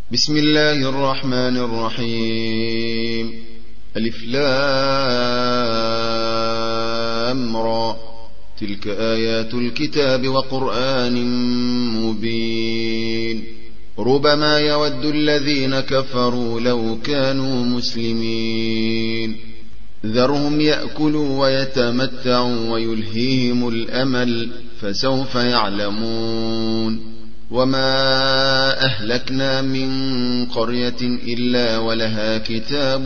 بسم الله الرحمن الرحيم. ألف لام را، تلك آيات الكتاب وقرآن مبين. ربما يود الذين كفروا لو كانوا مسلمين. ذرهم يأكلوا ويتمتعوا ويلهيهم الأمل، فسوف يعلمون. وما أهلكنا من قرية إلا ولها كتاب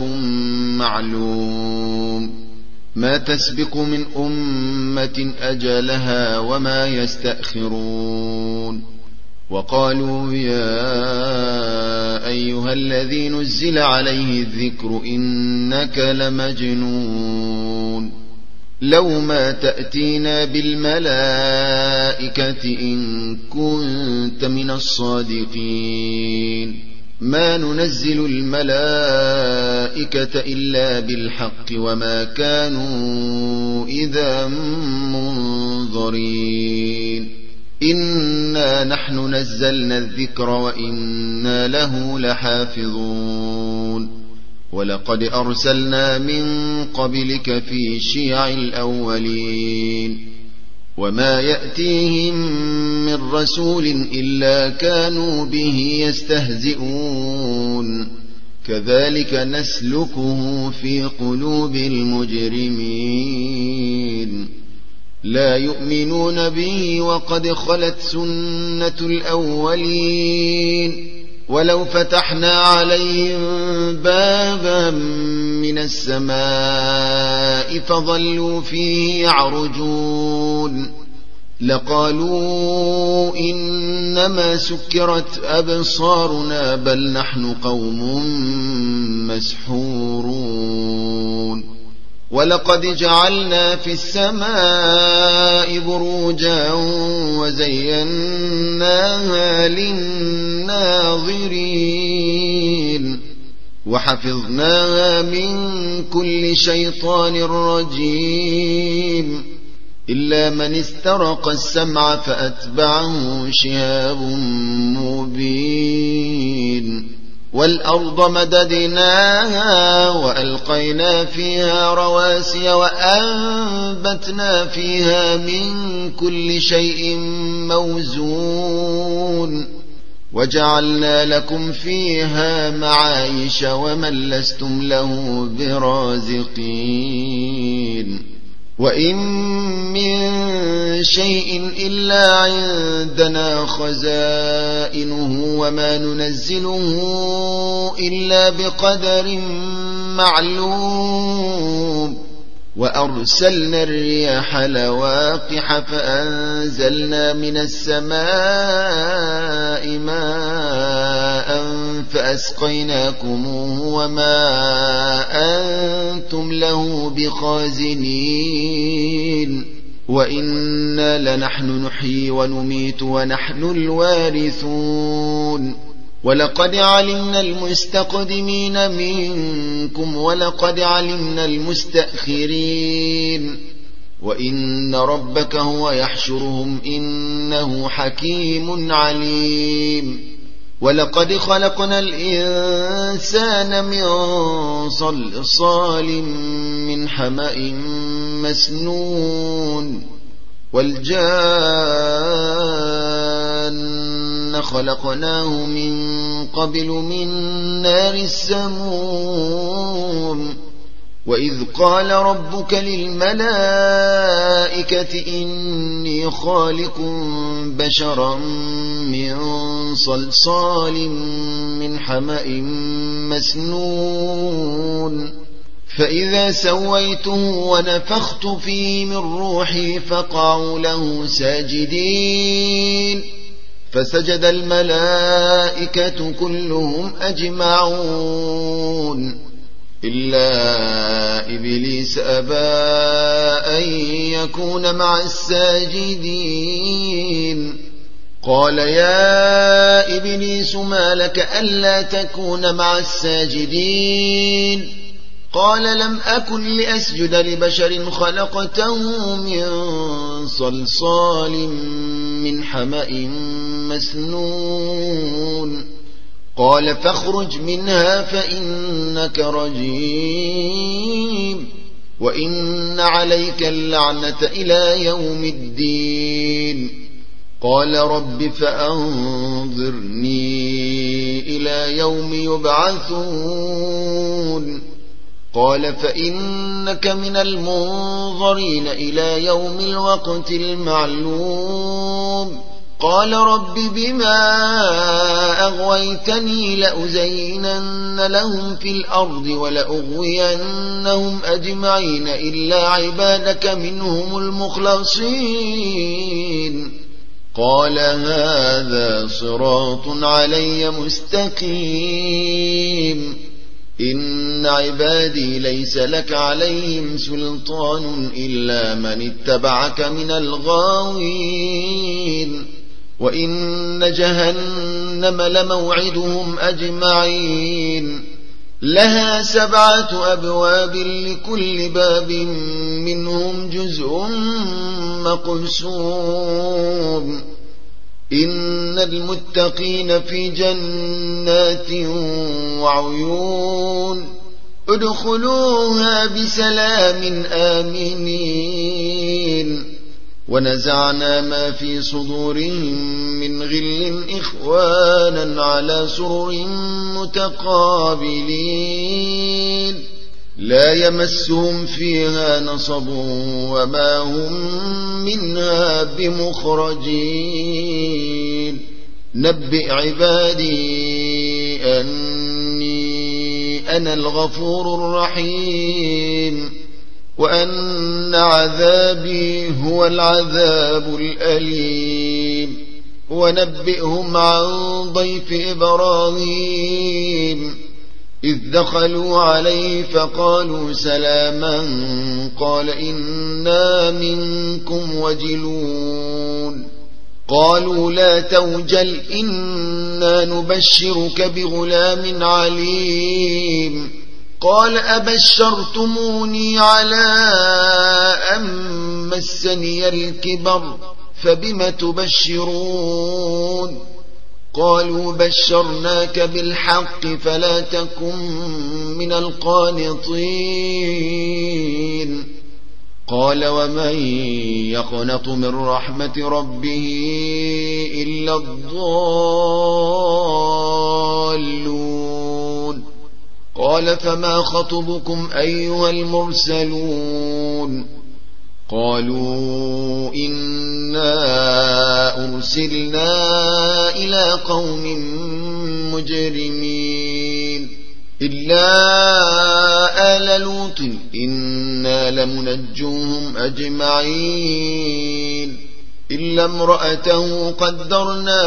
معلوم، ما تسبق من أمة أجلها وما يستأخرون. وقالوا يا أيها الذي نزل عليه الذكر إنك لمجنون، لو ما تأتينا بالملائكة إن كنت من الصادقين. ما ننزل الملائكة إلا بالحق وما كانوا إذا منظرين. إنا نحن نزلنا الذكر وإنا له لحافظون. ولقد أرسلنا من قبلك في شيع الأولين، وما يأتيهم من رسول إلا كانوا به يستهزئون. كذلك نسلكه في قلوب المجرمين. لا يؤمنون به وقد خلت سنة الأولين. ولو فتحنا عليهم بابا من السماء فظلوا فيه يعرجون لقالوا إنما سكرت أبصارنا بل نحن قوم مسحورون. ولقد جعلنا في السماء بروجا وزيناها للناظرين وحفظناها من كل شيطان رجيم إلا من استرق السمع فأتبعه شهاب مبين. والأرض مددناها وألقينا فيها رواسي وأنبتنا فيها من كل شيء موزون وجعلنا لكم فيها معايش ومن لستم له برازقين. وإن من شيء إلا عندنا خزائنه وما ننزله إلا بقدر معلوم. وأرسلنا الرياح لواقح فأنزلنا من السماء ماء فأسقيناكموه وما أنتم له بخازنين. وإنا لنحن نحيي ونميت ونحن الوارثون. ولقد علمنا المستقدمين منكم ولقد علمنا المستأخرين وإن ربك هو يحشرهم إنه حكيم عليم. ولقد خلقنا الإنسان من صلصال من حمأ مسنون والجان خلقناه من قبل من نار السموم. وإذ قال ربك للملائكة إني خالق بشرا من صلصال من حمأ مسنون فإذا سويته ونفخت فيه من روحي فقعوا له ساجدين فسجد الملائكة كلهم أجمعون إلا إبليس أبى أن يكون مع الساجدين. قال يا إبليس ما لك ألا تكون مع الساجدين؟ قال لم أكن لأسجد لبشر خلقته من صلصال من حمأ مسنون قال فاخرج منها فإنك رجيم وإن عليك اللعنة إلى يوم الدين. قال رب فأنظرني إلى يوم يبعثون. قال فإنك من المنظرين إلى يوم الوقت المعلوم. قال رب بما أغويتني لأزينن لهم في الأرض ولأغوينهم أجمعين إلا عبادك منهم المخلصين. قال هذا صراط علي مستقيم. إن عبادي ليس لك عليهم سلطان إلا من اتبعك من الغاوين. وإن جهنم لموعدهم أجمعين لها 7 أبواب لكل باب منهم جزء مقسوم. إن المتقين في جنات وعيون ادخلوها بسلام آمنين. ونزعنا ما في صدورهم من غل إخوانا على سرر متقابلين لا يمسهم فيها نصب وما هم منها بمخرجين. نبئ عبادي أني أنا الغفور الرحيم وأن عذابي هو العذاب الأليم. ونبئهم عن ضيف إبراهيم إذ دخلوا عليه فقالوا سلاما قال إنا منكم وجلون. قالوا لا توجل إنا نبشرك بغلام عليم. قال أبشرتموني على أن مسني الكبر فبم تبشرون. قالوا بشرناك بالحق فلا تكن من القانطين. قال ومن يقنط من رحمة ربه إلا الضالون. قال فما خطبكم أيها المرسلون؟ قالوا إنا أرسلنا إلى قوم مجرمين إلا آل لوط إنا لمنجوهم أجمعين إلا امرأته قدرنا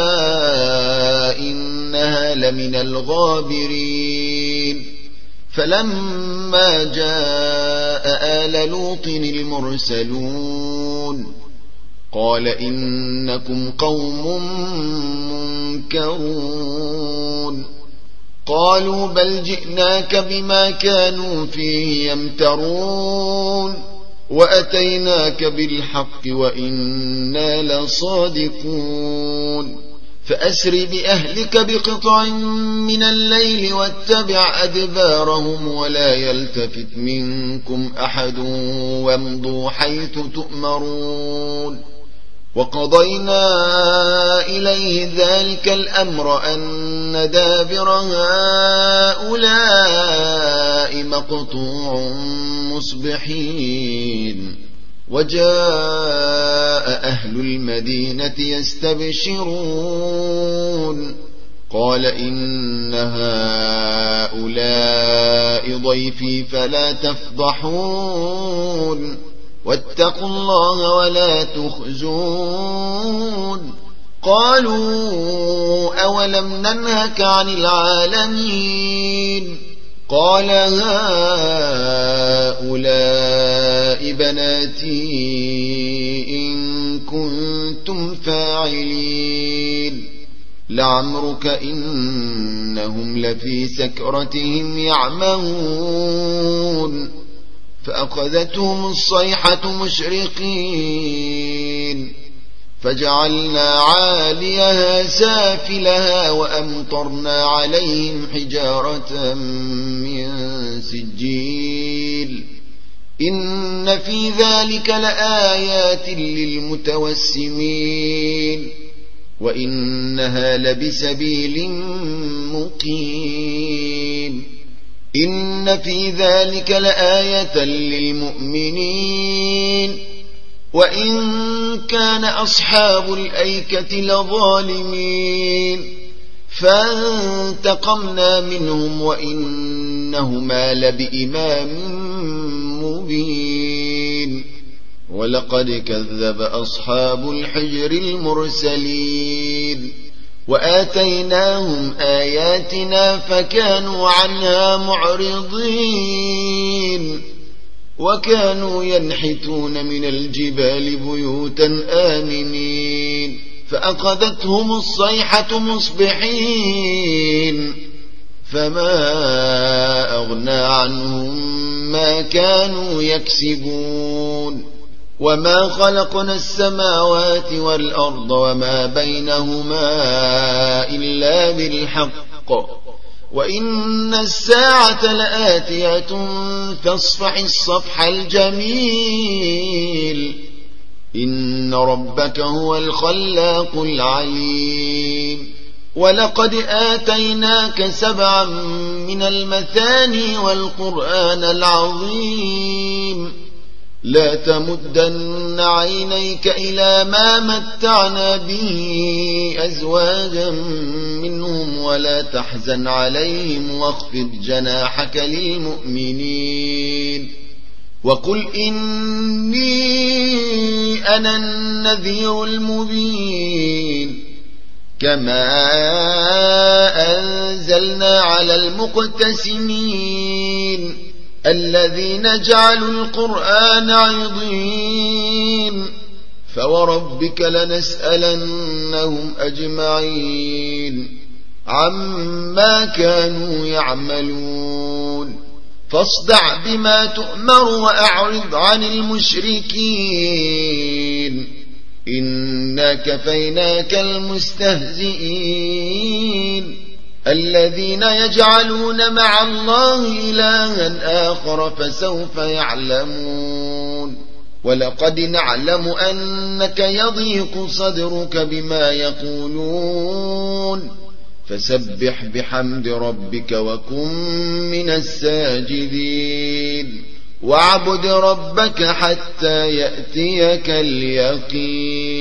إنها لمن الغابرين. فلما جاء آل لوط المرسلون قال إنكم قوم منكرون. قالوا بل جئناك بما كانوا فيه يمترون وأتيناك بالحق وإنا لصادقون. فأسر بأهلك بقطع من الليل واتبع أدبارهم ولا يلتفت منكم أحد وامضوا حيث تؤمرون. وقضينا إليه ذلك الأمر أن دابر هؤلاء مقطوع مصبحين. وجاء أهل المدينة يستبشرون قال إن هؤلاء ضيفي فلا تفضحون واتقوا الله ولا تخزون. قالوا أولم ننهك عن العالمين؟ قال هؤلاء بناتي إن كنتم فاعلين. لعمرك إنهم لفي سكرتهم يعمهون. فأخذتهم الصيحة مشرقين فجعلنا عاليها سافلها وأمطرنا عليهم حجارة من سجيل إن في ذلك لآيات للمتوسمين وإنها لبسبيل مقيم إن في ذلك لآية للمؤمنين وإن كان أصحاب الأيكة لظالمين فانتقمنا منهم وإنهما لبإمام مبين ولقد كذب أصحاب الحجر المرسلين وآتيناهم آياتنا فكانوا عنها معرضين وكانوا ينحتون من الجبال بيوتا آمنين فأخذتهم الصيحة مصبحين فما أغنى عنهم ما كانوا يكسبون وما خلقنا السماوات والأرض وما بينهما إلا بالحق وإن الساعة لآتية فاصفح الصفح الجميل إن ربك هو الخلاق العليم ولقد آتيناك 7 من المثاني والقرآن العظيم لا تمدن عينيك إلى ما متعنا به أزواجا منهم ولا تحزن عليهم واخفض جناحك للمؤمنين وقل إني أنا النذير المبين كما أنزلنا على المقتسمين الذين جعلوا القرآن عضين فوربك لنسألنهم أجمعين عما كانوا يعملون فاصدع بما تؤمر وأعرض عن المشركين إنا كفيناك المستهزئين الذين يجعلون مع الله إلها آخر فسوف يعلمون ولقد نعلم أنك يضيق صدرك بما يقولون فسبح بحمد ربك وكن من الساجدين واعبد ربك حتى يأتيك اليقين